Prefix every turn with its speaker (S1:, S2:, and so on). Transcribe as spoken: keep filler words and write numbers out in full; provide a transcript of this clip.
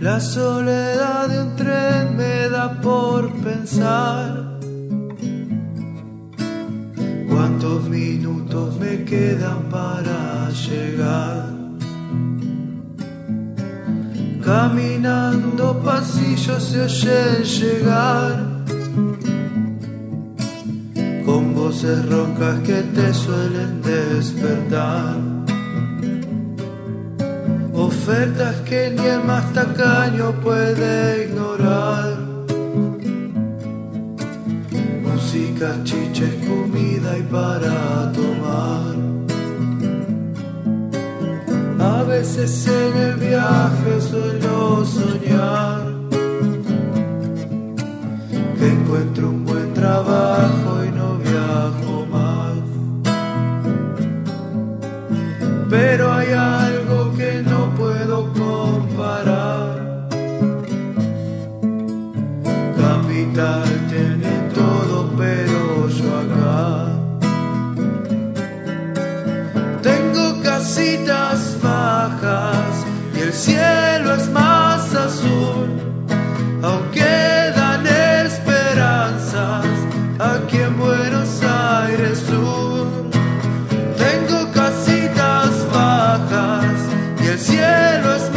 S1: La soledad de un tren me da por pensar cuántos minutos me quedan para llegar. Caminando pasillos se oyen llegar con voces roncas que te suelen despertar. Ofertas que ni el más tacaño puede ignorar. Música, chicha y comida y para tomar. A veces en el viaje suelo soñar que encuentro un buen trabajo y no viajo más. Pero hay algo que no puedo comparar. Capital tiene todo, pero yo acá tengo casitas bajas y el cielo es más azul. Aún quedan esperanzas aquí en Buenos Aires Sur. Tengo casitas bajas y el cielo es